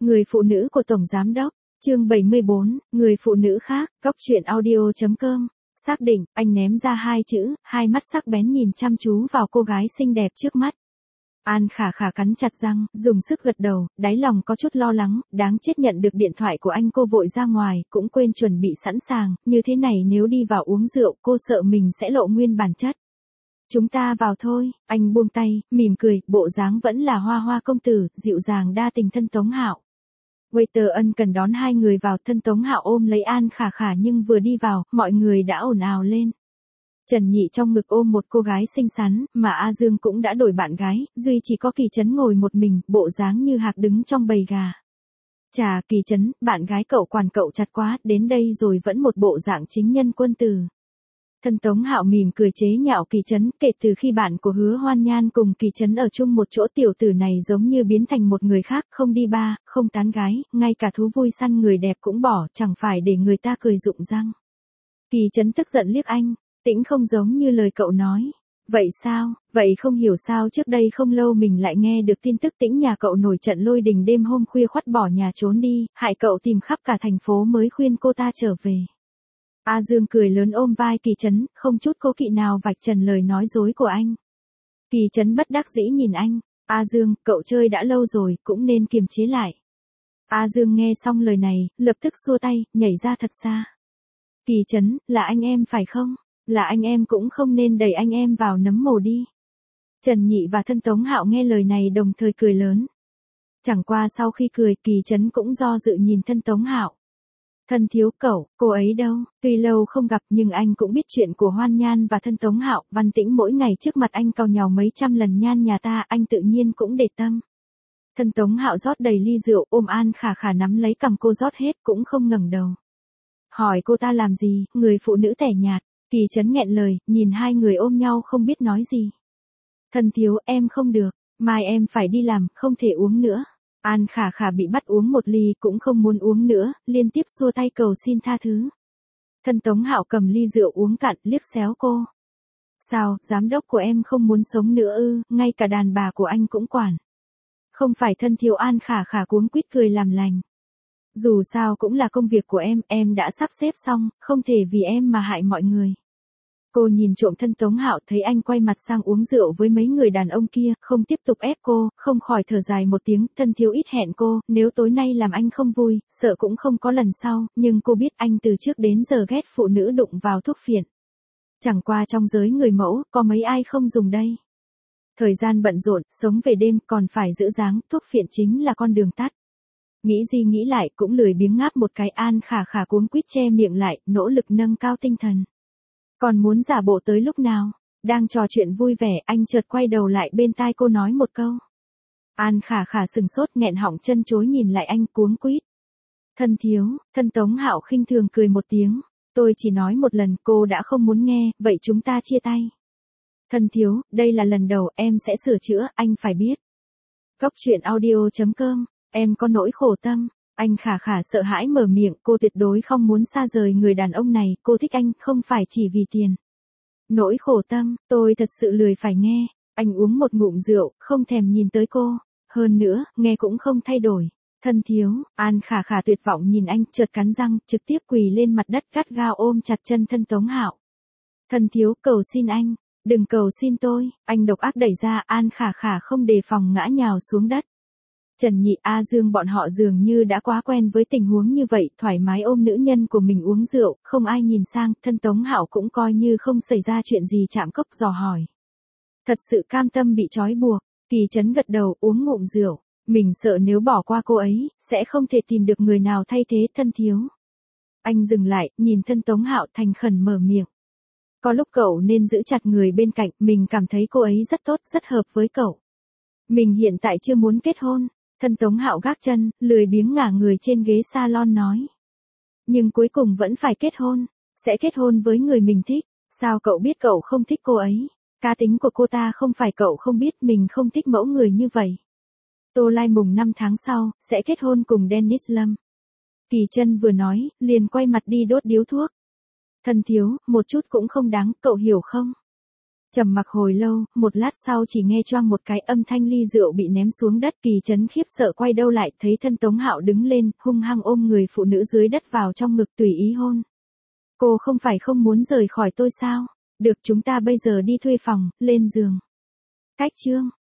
Người phụ nữ của Tổng Giám Đốc, chương 74, người phụ nữ khác, góc truyện audio.com. Xác định, anh ném ra hai chữ, hai mắt sắc bén nhìn chăm chú vào cô gái xinh đẹp trước mắt. An Khả Khả cắn chặt răng, dùng sức gật đầu, đáy lòng có chút lo lắng, đáng chết nhận được điện thoại của anh cô vội ra ngoài, cũng quên chuẩn bị sẵn sàng, như thế này nếu đi vào uống rượu, cô sợ mình sẽ lộ nguyên bản chất. Chúng ta vào thôi, anh buông tay, mỉm cười, bộ dáng vẫn là hoa hoa công tử, dịu dàng đa tình thân Tống Hạo. Waiter ân cần đón hai người vào, thân Tống Hạo ôm lấy An Khả Khả nhưng vừa đi vào, mọi người đã ồn ào lên. Trần Nhị trong ngực ôm một cô gái xinh xắn, mà A Dương cũng đã đổi bạn gái, duy chỉ có Kỳ Trấn ngồi một mình, bộ dáng như hạc đứng trong bầy gà. Chà, Kỳ Trấn, bạn gái cậu quản cậu chặt quá, đến đây rồi vẫn một bộ dạng chính nhân quân tử. Thân Tống Hạo mỉm cười chế nhạo Kỳ Trấn, kể từ khi bạn của Hứa Hoan Nhan cùng Kỳ Trấn ở chung một chỗ, tiểu tử này giống như biến thành một người khác, không đi ba, không tán gái, ngay cả thú vui săn người đẹp cũng bỏ, chẳng phải để người ta cười rụng răng. Kỳ Trấn tức giận liếc anh, Tĩnh không giống như lời cậu nói. Vậy sao, vậy không hiểu sao trước đây không lâu mình lại nghe được tin tức Tĩnh nhà cậu nổi trận lôi đình đêm hôm khuya khoắt bỏ nhà trốn đi, hại cậu tìm khắp cả thành phố mới khuyên cô ta trở về. A Dương cười lớn ôm vai Kỳ Trấn, không chút cố kỵ nào vạch trần lời nói dối của anh. Kỳ Trấn bất đắc dĩ nhìn anh, A Dương, cậu chơi đã lâu rồi, cũng nên kiềm chế lại. A Dương nghe xong lời này, lập tức xua tay, nhảy ra thật xa. Kỳ Trấn, là anh em phải không? Là anh em cũng không nên đẩy anh em vào nấm mồ đi. Trần Nhị và thân Tống Hạo nghe lời này đồng thời cười lớn. Chẳng qua sau khi cười, Kỳ Trấn cũng do dự nhìn thân Tống Hạo. Thân thiếu cậu, cô ấy đâu? Tuy lâu không gặp nhưng anh cũng biết chuyện của Hoan Nhan và thân Tống Hạo, Văn Tĩnh mỗi ngày trước mặt anh càu nhàu mấy trăm lần Nhan nhà ta, anh tự nhiên cũng để tâm. Thân Tống Hạo rót đầy ly rượu, ôm An Khả Khả nắm lấy cằm cô rót hết, cũng không ngẩng đầu. Hỏi cô ta làm gì, người phụ nữ tẻ nhạt. Kỳ Trấn nghẹn lời, nhìn hai người ôm nhau không biết nói gì. Thân thiếu, em không được, mai em phải đi làm, không thể uống nữa. An Khả Khả bị bắt uống một ly cũng không muốn uống nữa, liên tiếp xua tay cầu xin tha thứ. Thân Tống Hạo cầm ly rượu uống cạn, liếc xéo cô. Sao, giám đốc của em không muốn sống nữa ư, ngay cả đàn bà của anh cũng quản. Không phải thân thiếu. An Khả Khả cuống quýt cười làm lành. Dù sao cũng là công việc của em đã sắp xếp xong, không thể vì em mà hại mọi người. Cô nhìn trộm thân Tống Hạo, thấy anh quay mặt sang uống rượu với mấy người đàn ông kia, không tiếp tục ép cô, không khỏi thở dài một tiếng, thân thiếu ít hẹn cô, nếu tối nay làm anh không vui, sợ cũng không có lần sau, nhưng cô biết anh từ trước đến giờ ghét phụ nữ đụng vào thuốc phiện. Chẳng qua trong giới người mẫu, có mấy ai không dùng đây. Thời gian bận rộn, sống về đêm, còn phải giữ dáng, thuốc phiện chính là con đường tắt. Nghĩ gì nghĩ lại, cũng lười biếng ngáp một cái. An Khả Khả cuống quýt che miệng lại, nỗ lực nâng cao tinh thần. Còn muốn giả bộ tới lúc nào? Đang trò chuyện vui vẻ, anh chợt quay đầu lại bên tai cô nói một câu. An Khả Khả sừng sốt nghẹn họng chân chối nhìn lại anh cuống quýt. Thân thiếu, thân Tống Hạo khinh thường cười một tiếng. Tôi chỉ nói một lần, cô đã không muốn nghe, vậy chúng ta chia tay. Thân thiếu, đây là lần đầu, em sẽ sửa chữa, anh phải biết. Góc truyện audio.com, em có nỗi khổ tâm. Anh Khả Khả sợ hãi mở miệng, cô tuyệt đối không muốn xa rời người đàn ông này, cô thích anh, không phải chỉ vì tiền. Nỗi khổ tâm, tôi thật sự lười phải nghe. Anh uống một ngụm rượu, không thèm nhìn tới cô. Hơn nữa, nghe cũng không thay đổi. Thân thiếu, An Khả Khả tuyệt vọng nhìn anh, chợt cắn răng, trực tiếp quỳ lên mặt đất gắt gao ôm chặt chân thân Tống Hạo. Thân thiếu, cầu xin anh, đừng cầu xin tôi, anh độc ác đẩy ra. An Khả Khả không đề phòng ngã nhào xuống đất. Trần Nhị, A Dương bọn họ dường như đã quá quen với tình huống như vậy, thoải mái ôm nữ nhân của mình uống rượu, không ai nhìn sang, thân Tống Hạo cũng coi như không xảy ra chuyện gì chạm cốc dò hỏi. Thật sự cam tâm bị trói buộc, Kỳ Trấn gật đầu uống ngụm rượu, mình sợ nếu bỏ qua cô ấy, sẽ không thể tìm được người nào thay thế. Thân thiếu. Anh dừng lại, nhìn thân Tống Hạo thành khẩn mở miệng. Có lúc cậu nên giữ chặt người bên cạnh, mình cảm thấy cô ấy rất tốt, rất hợp với cậu. Mình hiện tại chưa muốn kết hôn. Thân Tống Hạo gác chân, lười biếng ngả người trên ghế salon nói. Nhưng cuối cùng vẫn phải kết hôn, sẽ kết hôn với người mình thích. Sao cậu biết cậu không thích cô ấy? Cá tính của cô ta không phải cậu không biết, mình không thích mẫu người như vậy. Tô Lai mùng 5 tháng sau, sẽ kết hôn cùng Dennis Lâm. Kỳ Trân vừa nói, liền quay mặt đi đốt điếu thuốc. Thân thiếu, một chút cũng không đáng, cậu hiểu không? Trầm mặc hồi lâu, một lát sau chỉ nghe choang một cái âm thanh ly rượu bị ném xuống đất. Kỳ Trấn khiếp sợ quay đầu lại, thấy thân Tống Hạo đứng lên, hung hăng ôm người phụ nữ dưới đất vào trong ngực tùy ý hôn. Cô không phải không muốn rời khỏi tôi sao? Được, chúng ta bây giờ đi thuê phòng, lên giường. Cách chương